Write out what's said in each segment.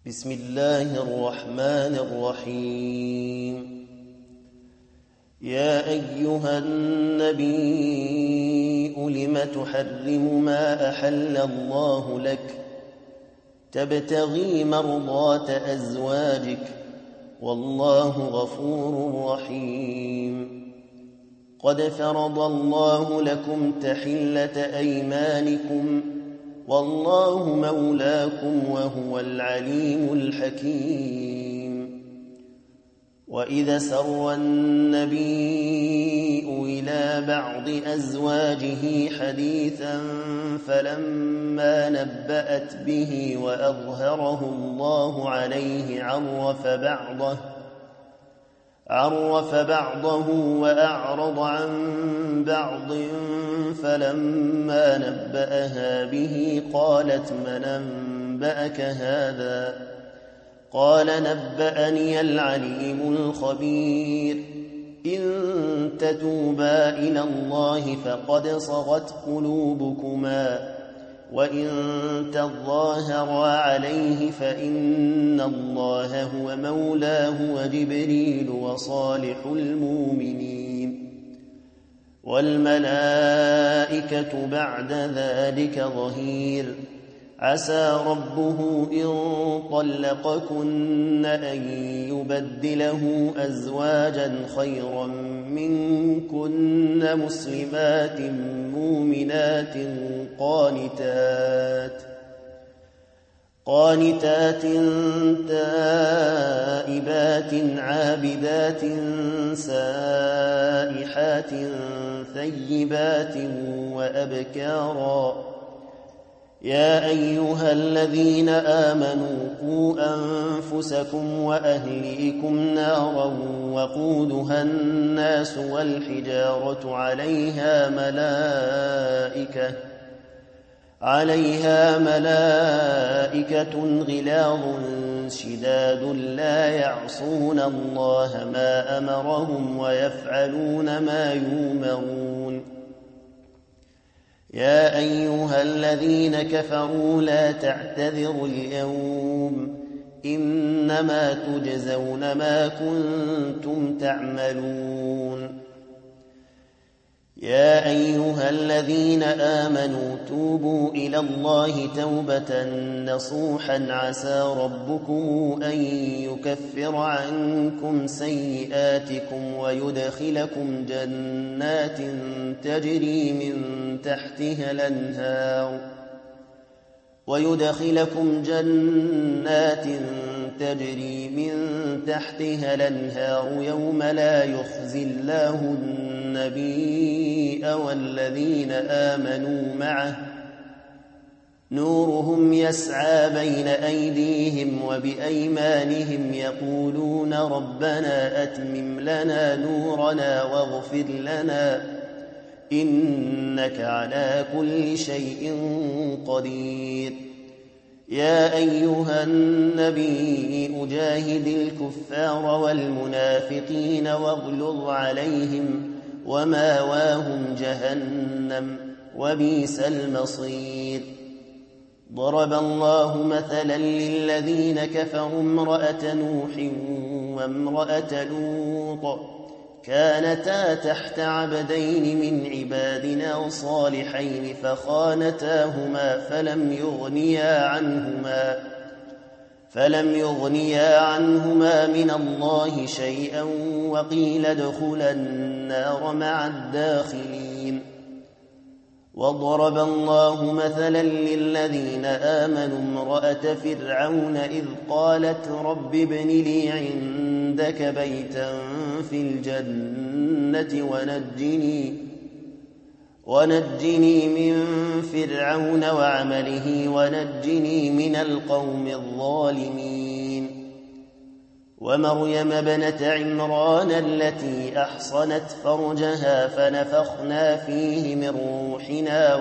بسم الله الرحمن الرحيم. يا أيها النبي لم تحرم ما أحل الله لك تبتغي مرضات أزواجك والله غفور رحيم. قد فرض الله لكم تحلة أيمانكم والله مولاكم وهو العليم الحكيم. وإذا سر النبي إلى بعض أزواجه حديثا فلما نبأت به وأظهره الله عليه عرف بعضه وأعرض عن بعض، فلما نبأها به قالت من أنبأك هذا؟ قال نبأني العليم الخبير. إن تتوبا إلى الله فقد صغت قلوبكما وإن تظاهرا عليه فإن الله هو مولاه وجبريل وصالح المؤمنين والملائكة بعد ذلك ظهير. عسى ربه إن طلقكن أن يبدله أزواجا خيرا منكن مسلمات مؤمنات قانتات تائبات عابدات سائحات ثيبات وأبكارا. يا أيها الذين آمنوا قوا أنفسكم وأهليكم نارا وقودها الناس والحجارة عليها ملائكة غلاظ شداد لا يعصون الله ما أمرهم ويفعلون ما يؤمرون. يا أيها الذين كفروا لا تعتذروا اليوم إنما تجزون ما كنتم تعملون. يا أيها الذين آمنوا توبوا إلى الله توبة نصوحا عسى ربكم أن يكفر عنكم سيئاتكم ويدخلكم جنات تجري من تحتها الأنهار يوم لا يخزي الله النبي والذين آمنوا معه نورهم يسعى بين أيديهم وبأيمانهم يقولون ربنا أتمم لنا نورنا واغفر لنا إنك على كل شيء قدير. يا أيها النبي أجاهد الكفار والمنافقين واغلظ عليهم وماواهم جهنم وبئس المصير. ضرب الله مثلا للذين كفروا امرأة نوح وامرأة لوط كانتا تحت عبدين من عبادنا صالحين فخانتاهما فلم يغنيا عنهما من الله شيئا وقيل ادخلا النار مع الداخلين. وضرب الله مثلا للذين آمنوا امرأة فرعون إذ قالت رب ابن لي عندك بيتا في الجنة ونجني من فرعون وعمله ونجني من القوم الظالمين. ومريم ابنة عمران التي أحصنت فرجها فنفخنا فيه من روحنا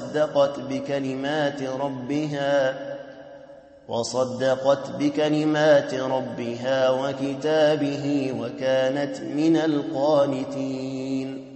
وصدقت بكلمات ربها وكتابه وكانت من القانتين.